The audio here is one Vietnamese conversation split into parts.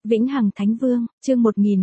Vĩnh Hằng Thánh Vương, chương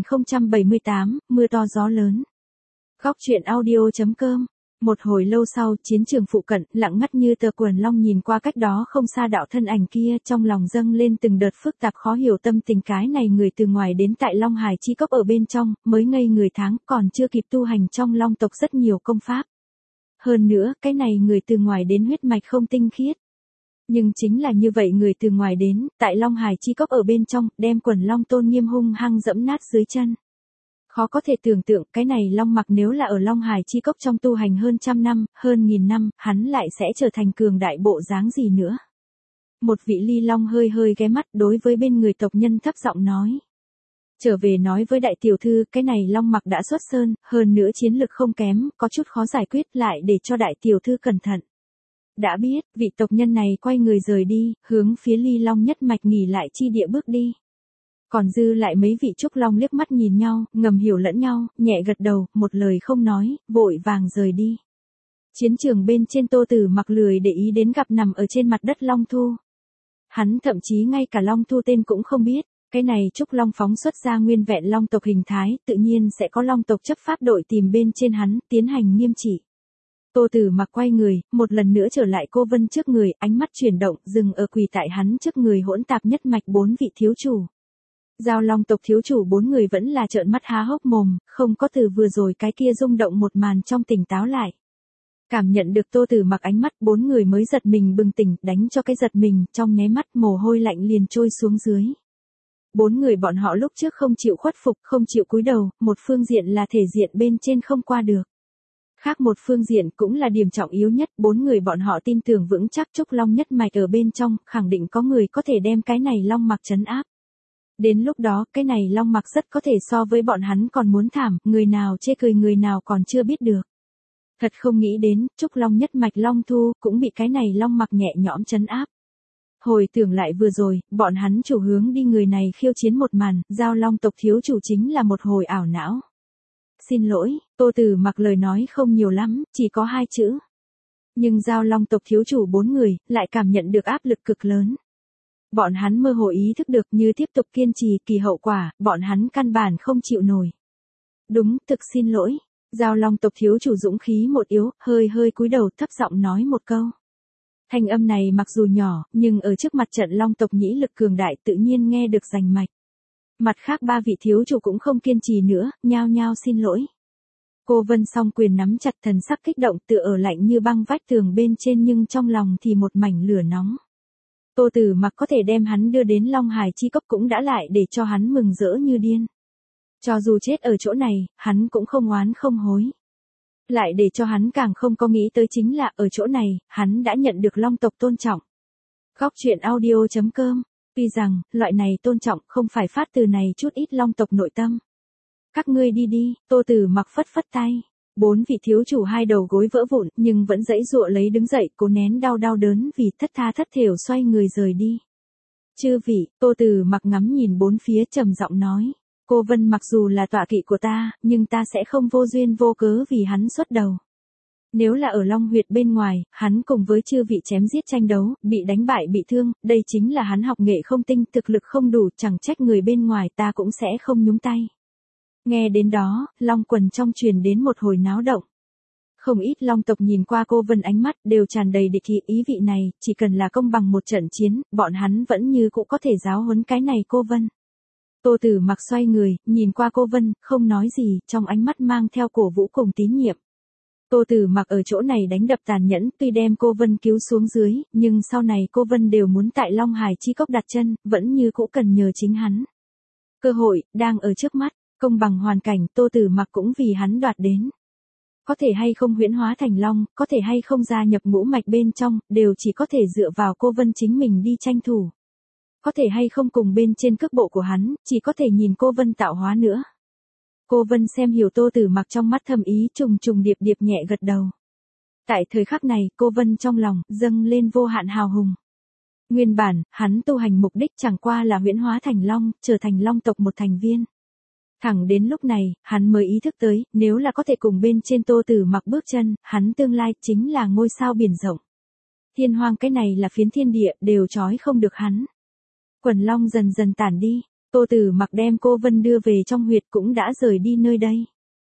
1078, mưa to gió lớn. Góc truyện audio.com. Một hồi lâu sau, chiến trường phụ cận, lặng ngắt như tờ quần long nhìn qua cách đó không xa đạo thân ảnh kia, trong lòng dâng lên từng đợt phức tạp khó hiểu tâm tình cái này người từ ngoài đến tại Long Hải chi cốc ở bên trong, mới ngây người tháng, còn chưa kịp tu hành trong Long tộc rất nhiều công pháp. Hơn nữa, cái này người từ ngoài đến huyết mạch không tinh khiết. Nhưng chính là như vậy người từ ngoài đến, tại Long Hải chi cốc ở bên trong, đem quần long tôn nghiêm hung hăng dẫm nát dưới chân. Khó có thể tưởng tượng cái này Long Mặc nếu là ở Long Hải chi cốc trong tu hành hơn trăm năm, hơn nghìn năm, hắn lại sẽ trở thành cường đại bộ dáng gì nữa. Một vị ly long hơi hơi ghé mắt đối với bên người tộc nhân thấp giọng nói. Trở về nói với đại tiểu thư, cái này Long Mặc đã xuất sơn, hơn nữa chiến lực không kém, có chút khó giải quyết lại để cho đại tiểu thư cẩn thận. Đã biết, vị tộc nhân này quay người rời đi, hướng phía ly long nhất mạch nghỉ lại chi địa bước đi. Còn dư lại mấy vị trúc long liếc mắt nhìn nhau, ngầm hiểu lẫn nhau, nhẹ gật đầu, một lời không nói, vội vàng rời đi. Chiến trường bên trên Tô Tử Mặc lười để ý đến gặp nằm ở trên mặt đất Long Thu. Hắn thậm chí ngay cả Long Thu tên cũng không biết, cái này trúc long phóng xuất ra nguyên vẹn long tộc hình thái, tự nhiên sẽ có long tộc chấp pháp đội tìm bên trên hắn, tiến hành nghiêm trị. Tô Tử Mặc quay người, một lần nữa trở lại cô Vân trước người, ánh mắt chuyển động, dừng ở quỳ tại hắn trước người hỗn tạp nhất mạch 4 vị thiếu chủ. Giao long tộc thiếu chủ 4 người vẫn là trợn mắt há hốc mồm, không có từ vừa rồi cái kia rung động một màn trong tỉnh táo lại. Cảm nhận được Tô Tử Mặc ánh mắt 4 người mới giật mình bừng tỉnh, đánh cho cái giật mình, trong nháy mắt mồ hôi lạnh liền trôi xuống dưới. 4 người bọn họ lúc trước không chịu khuất phục, không chịu cúi đầu, một phương diện là thể diện bên trên không qua được. Khác một phương diện cũng là điểm trọng yếu nhất, 4 người bọn họ tin tưởng vững chắc trúc long nhất mạch ở bên trong, khẳng định có người có thể đem cái này Long Mặc trấn áp. Đến lúc đó, cái này Long Mặc rất có thể so với bọn hắn còn muốn thảm, người nào chê cười người nào còn chưa biết được. Thật không nghĩ đến, trúc long nhất mạch Long Thu cũng bị cái này Long Mặc nhẹ nhõm trấn áp. Hồi tưởng lại vừa rồi, bọn hắn chủ hướng đi người này khiêu chiến một màn, giao long tộc thiếu chủ chính là một hồi ảo não. Xin lỗi, Tô Tử Mặc lời nói không nhiều lắm, chỉ có 2 chữ. Nhưng giao long tộc thiếu chủ 4 người, lại cảm nhận được áp lực cực lớn. Bọn hắn mơ hồ ý thức được như tiếp tục kiên trì kỳ hậu quả, bọn hắn căn bản không chịu nổi. Đúng, thực xin lỗi. Giao long tộc thiếu chủ dũng khí một yếu, hơi hơi cúi đầu thấp giọng nói một câu. Thanh âm này mặc dù nhỏ, nhưng ở trước mặt trận long tộc nhĩ lực cường đại tự nhiên nghe được rành mạch. Mặt khác 3 vị thiếu chủ cũng không kiên trì nữa, nhao nhao xin lỗi. Cô Vân song quyền nắm chặt thần sắc kích động tựa ở lạnh như băng vách tường bên trên nhưng trong lòng thì một mảnh lửa nóng. Tô Tử Mặc có thể đem hắn đưa đến Long Hải chi cốc cũng đã lại để cho hắn mừng rỡ như điên. Cho dù chết ở chỗ này, hắn cũng không oán không hối. Lại để cho hắn càng không có nghĩ tới chính là ở chỗ này, hắn đã nhận được long tộc tôn trọng. Góc truyện audio.com. Tuy rằng, loại này tôn trọng không phải phát từ này chút ít long tộc nội tâm. Các ngươi đi đi, Tô Tử Mặc phất phất tay. 4 vị thiếu chủ 2 đầu gối vỡ vụn nhưng vẫn giãy giụa lấy đứng dậy, cố nén đau đớn vì thất tha thất thểu xoay người rời đi. Chư vị, Tô Tử Mặc ngắm nhìn 4 phía trầm giọng nói. Cô Vân mặc dù là tọa kỵ của ta, nhưng ta sẽ không vô duyên vô cớ vì hắn xuất đầu. Nếu là ở Long Huyệt bên ngoài, hắn cùng với chư vị chém giết tranh đấu, bị đánh bại bị thương, đây chính là hắn học nghệ không tinh, thực lực không đủ, chẳng trách người bên ngoài ta cũng sẽ không nhúng tay. Nghe đến đó, Long quần trong truyền đến một hồi náo động. Không ít Long tộc nhìn qua cô Vân ánh mắt đều tràn đầy địch ý vị này, chỉ cần là công bằng một trận chiến, bọn hắn vẫn như cũng có thể giáo huấn cái này cô Vân. Tô Tử Mặc xoay người, nhìn qua cô Vân, không nói gì, trong ánh mắt mang theo cổ vũ cùng tín nhiệm. Tô Tử Mặc ở chỗ này đánh đập tàn nhẫn, tuy đem cô Vân cứu xuống dưới, nhưng sau này cô Vân đều muốn tại Long Hải chi cốc đặt chân, vẫn như cũ cần nhờ chính hắn. Cơ hội, đang ở trước mắt, công bằng hoàn cảnh Tô Tử Mặc cũng vì hắn đoạt đến. Có thể hay không huyễn hóa thành long, có thể hay không gia nhập ngũ mạch bên trong, đều chỉ có thể dựa vào cô Vân chính mình đi tranh thủ. Có thể hay không cùng bên trên cước bộ của hắn, chỉ có thể nhìn cô Vân tạo hóa nữa. Cô Vân xem hiểu Tô Tử Mặc trong mắt thầm ý trùng trùng điệp điệp nhẹ gật đầu. Tại thời khắc này, cô Vân trong lòng, dâng lên vô hạn hào hùng. Nguyên bản, hắn tu hành mục đích chẳng qua là huyễn hóa thành long, trở thành long tộc một thành viên. Thẳng đến lúc này, hắn mới ý thức tới, nếu là có thể cùng bên trên Tô Tử Mặc bước chân, hắn tương lai chính là ngôi sao biển rộng. Thiên hoang cái này là phiến thiên địa, đều trói không được hắn. Quần long dần dần tản đi, Tô Tử Mặc đem cô Vân đưa về trong huyệt cũng đã rời đi nơi đây.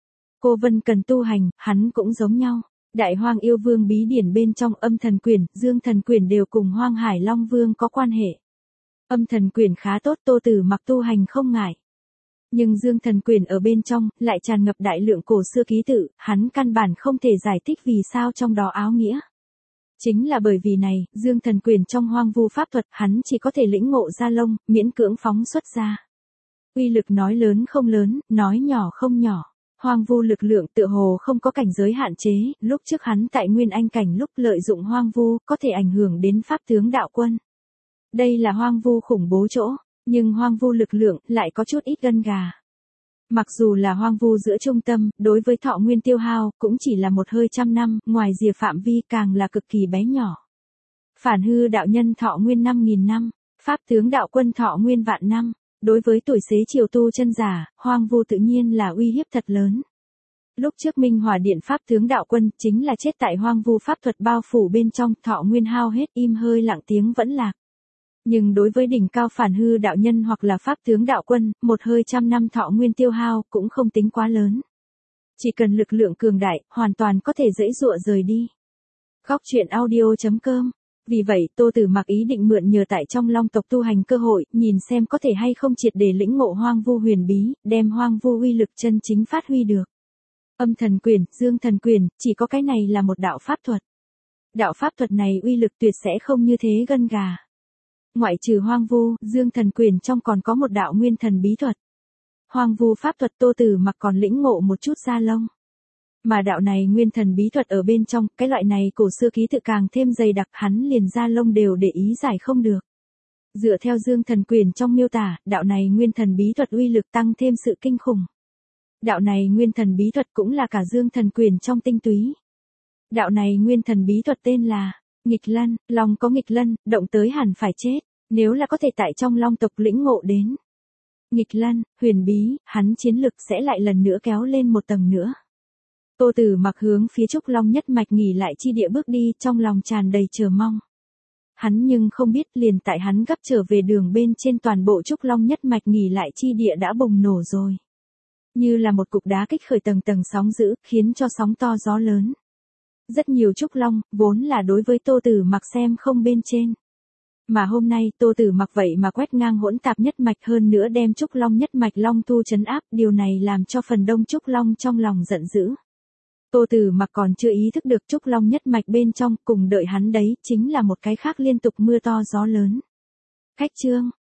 Cô Vân cần tu hành, hắn cũng giống nhau. Đại Hoang Yêu Vương bí điển bên trong Âm Thần Quyển, Dương Thần Quyển đều cùng Hoang Hải Long Vương có quan hệ. Âm Thần Quyển khá tốt, Tô Tử Mặc tu hành không ngại. Nhưng Dương Thần Quyển ở bên trong, lại tràn ngập đại lượng cổ xưa ký tự, hắn căn bản không thể giải thích vì sao trong đó áo nghĩa. Chính là bởi vì này, Dương Thần Quyển trong hoang vu pháp thuật, hắn chỉ có thể lĩnh ngộ ra lông, miễn cưỡng phóng xuất ra. Uy lực nói lớn không lớn, nói nhỏ không nhỏ. Hoang vu lực lượng tựa hồ không có cảnh giới hạn chế, lúc trước hắn tại Nguyên Anh cảnh lúc lợi dụng hoang vu, có thể ảnh hưởng đến pháp tướng đạo quân. Đây là hoang vu khủng bố chỗ, nhưng hoang vu lực lượng lại có chút ít gân gà. Mặc dù là hoang vu giữa trung tâm, đối với thọ nguyên tiêu hao, cũng chỉ là một hơi trăm năm, ngoài rìa phạm vi càng là cực kỳ bé nhỏ. Phản hư đạo nhân thọ nguyên 5.000 năm, pháp tướng đạo quân thọ nguyên vạn năm. Đối với tuổi xế chiều tu chân giả, hoang vu tự nhiên là uy hiếp thật lớn. Lúc trước Minh Hỏa Điện pháp tướng đạo quân chính là chết tại hoang vu pháp thuật bao phủ bên trong, thọ nguyên hao hết, im hơi lặng tiếng vẫn lạc. Nhưng đối với đỉnh cao phản hư đạo nhân hoặc là pháp tướng đạo quân, một hơi trăm năm thọ nguyên tiêu hao cũng không tính quá lớn. Chỉ cần lực lượng cường đại, hoàn toàn có thể dễ dụa rời đi. Góc truyện audio.com. Vì vậy, Tô Tử Mặc ý định mượn nhờ tại trong Long tộc tu hành cơ hội, nhìn xem có thể hay không triệt để lĩnh ngộ hoang vu huyền bí, đem hoang vu uy lực chân chính phát huy được. Âm Thần Quyển, Dương Thần Quyển, chỉ có cái này là một đạo pháp thuật. Đạo pháp thuật này uy lực tuyệt sẽ không như thế gân gà. Ngoại trừ hoang vu, Dương Thần Quyển trong còn có một đạo nguyên thần bí thuật. Hoang vu pháp thuật Tô Tử Mặc còn lĩnh ngộ một chút da lông. Mà đạo này nguyên thần bí thuật ở bên trong, cái loại này cổ xưa ký tự càng thêm dày đặc, hắn liền da lông đều để ý giải không được. Dựa theo Dương Thần Quyển trong miêu tả, đạo này nguyên thần bí thuật uy lực tăng thêm sự kinh khủng. Đạo này nguyên thần bí thuật cũng là cả Dương Thần Quyển trong tinh túy. Đạo này nguyên thần bí thuật tên là Nghịch Lân, lòng có nghịch lân, động tới hẳn phải chết, nếu là có thể tại trong Long tộc lĩnh ngộ đến. Nghịch Lân, huyền bí, hắn chiến lực sẽ lại lần nữa kéo lên một tầng nữa. Tô Tử Mặc hướng phía Trúc Long nhất mạch nghỉ lại chi địa bước đi, trong lòng tràn đầy chờ mong. Hắn nhưng không biết liền tại hắn gấp trở về đường bên trên toàn bộ Trúc Long nhất mạch nghỉ lại chi địa đã bùng nổ rồi. Như là một cục đá kích khởi tầng tầng sóng dữ, khiến cho sóng to gió lớn. Rất nhiều Trúc Long, vốn là đối với Tô Tử Mặc xem không bên trên. Mà hôm nay Tô Tử Mặc vậy mà quét ngang hỗn tạp nhất mạch hơn nữa đem Trúc Long nhất mạch Long tu trấn áp, điều này làm cho phần đông Trúc Long trong lòng giận dữ. Tô Tử Mặc còn chưa ý thức được Trúc Long nhất mạch bên trong, cùng đợi hắn đấy, chính là một cái khác liên tục mưa to gió lớn. Khách chương.